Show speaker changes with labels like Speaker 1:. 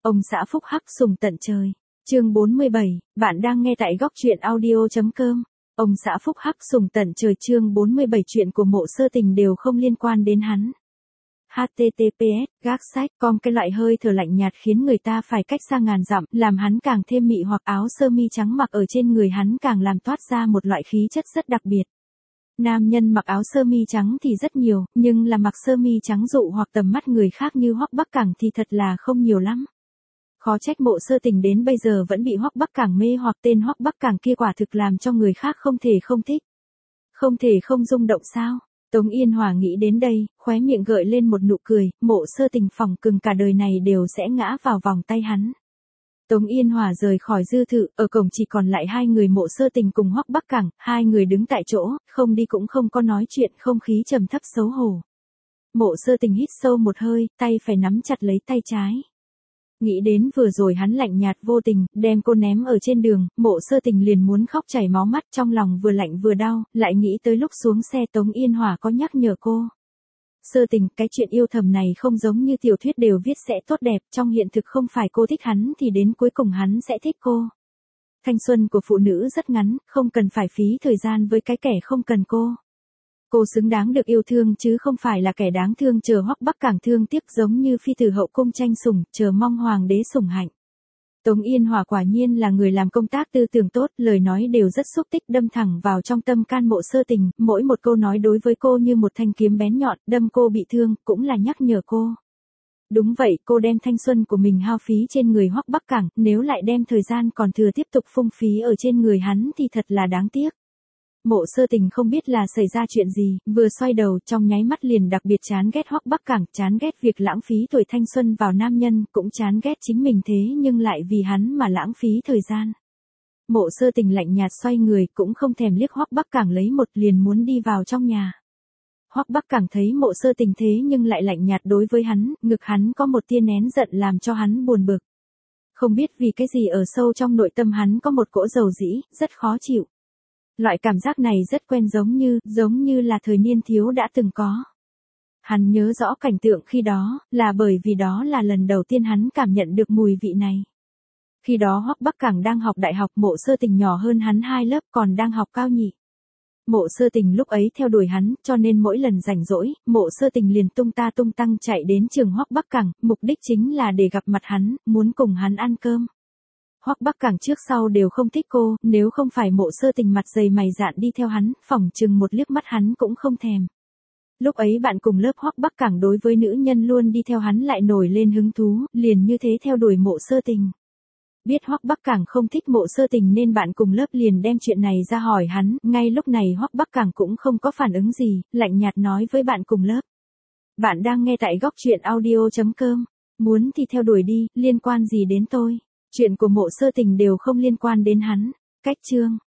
Speaker 1: Ông xã phúc hắc sùng tận trời. Chương 47, bạn đang nghe tại góc truyện audio.com. Ông xã phúc hắc sùng tận trời. Chương 47, chuyện của Mộ Sơ Tình đều không liên quan đến hắn. https gác sách com. Cái loại hơi thở lạnh nhạt khiến người ta phải cách xa ngàn dặm, làm hắn càng thêm mị hoặc. Áo sơ mi trắng mặc ở trên người hắn càng làm toát ra một loại khí chất rất đặc biệt. Nam nhân mặc áo sơ mi trắng thì rất nhiều, nhưng là mặc sơ mi trắng dụ hoặc tầm mắt người khác như Hoắc Bắc Cảng thì thật là không nhiều lắm. Khó trách Mộ Sơ Tình đến bây giờ vẫn bị Hoắc Bắc Cảng mê hoặc. Tên Hoắc Bắc Cảng kia quả thực làm cho người khác không thể không thích. Không thể không rung động sao? Tống Yên Hòa nghĩ đến đây, khóe miệng gợi lên một nụ cười. Mộ Sơ Tình phỏng chừng cả đời này đều sẽ ngã vào vòng tay hắn. Tống Yên Hòa rời khỏi dư thự, ở cổng chỉ còn lại hai người Mộ Sơ Tình cùng Hoắc Bắc Cảng. Hai người đứng tại chỗ, không đi cũng không có nói chuyện, không khí trầm thấp xấu hổ. Mộ Sơ Tình hít sâu một hơi, tay phải nắm chặt lấy tay trái. Nghĩ đến vừa rồi hắn lạnh nhạt vô tình, đem cô ném ở trên đường, Mộ Sơ Tình liền muốn khóc chảy máu mắt, trong lòng vừa lạnh vừa đau, lại nghĩ tới lúc xuống xe Tống Yên Hòa có nhắc nhở cô. Sơ Tình, cái chuyện yêu thầm này không giống như tiểu thuyết đều viết sẽ tốt đẹp, trong hiện thực không phải cô thích hắn thì đến cuối cùng hắn sẽ thích cô. Thanh xuân của phụ nữ rất ngắn, không cần phải phí thời gian với cái kẻ không cần cô. Cô xứng đáng được yêu thương chứ không phải là kẻ đáng thương chờ Hoắc Bắc Cảng thương tiếc, giống như phi tử hậu cung tranh sủng, chờ mong hoàng đế sủng hạnh. Tống Yên Hòa quả nhiên là người làm công tác tư tưởng tốt, lời nói đều rất xúc tích, đâm thẳng vào trong tâm can Mộ Sơ Tình, mỗi một câu nói đối với cô như một thanh kiếm bén nhọn, đâm cô bị thương, cũng là nhắc nhở cô. Đúng vậy, cô đem thanh xuân của mình hao phí trên người Hoắc Bắc Cảng, nếu lại đem thời gian còn thừa tiếp tục phung phí ở trên người hắn thì thật là đáng tiếc. Mộ Sơ Tình không biết là xảy ra chuyện gì, vừa xoay đầu trong nháy mắt liền đặc biệt chán ghét Hoắc Bắc Cảng, chán ghét việc lãng phí tuổi thanh xuân vào nam nhân, cũng chán ghét chính mình thế nhưng lại vì hắn mà lãng phí thời gian. Mộ Sơ Tình lạnh nhạt xoay người, cũng không thèm liếc Hoắc Bắc Cảng lấy một, liền muốn đi vào trong nhà. Hoắc Bắc Cảng thấy Mộ Sơ Tình thế nhưng lại lạnh nhạt đối với hắn, ngực hắn có một tia nén giận làm cho hắn buồn bực. Không biết vì cái gì ở sâu trong nội tâm hắn có một cỗ dầu dĩ, rất khó chịu. Loại cảm giác này rất quen, giống như là thời niên thiếu đã từng có. Hắn nhớ rõ cảnh tượng khi đó, là bởi vì đó là lần đầu tiên hắn cảm nhận được mùi vị này. Khi đó Hoắc Bắc Cảng đang học đại học, Mộ Sơ Tình nhỏ hơn hắn 2 lớp, còn đang học cao nhị. Mộ Sơ Tình lúc ấy theo đuổi hắn, cho nên mỗi lần rảnh rỗi, Mộ Sơ Tình liền tung ta tung tăng chạy đến trường Hoắc Bắc Cảng, mục đích chính là để gặp mặt hắn, muốn cùng hắn ăn cơm. Hoắc Bắc Cảng trước sau đều không thích cô, nếu không phải Mộ Sơ Tình mặt dày mày dạn đi theo hắn, phỏng chừng một liếc mắt hắn cũng không thèm. Lúc ấy bạn cùng lớp Hoắc Bắc Cảng đối với nữ nhân luôn đi theo hắn lại nổi lên hứng thú, liền như thế theo đuổi Mộ Sơ Tình. Biết Hoắc Bắc Cảng không thích Mộ Sơ Tình nên bạn cùng lớp liền đem chuyện này ra hỏi hắn, ngay lúc này Hoắc Bắc Cảng cũng không có phản ứng gì, lạnh nhạt nói với bạn cùng lớp. Bạn đang nghe tại góc truyện audio.com, muốn thì theo đuổi đi, liên quan gì đến tôi? Chuyện của Mộ Sơ Tình đều không liên quan đến hắn. Cách chương.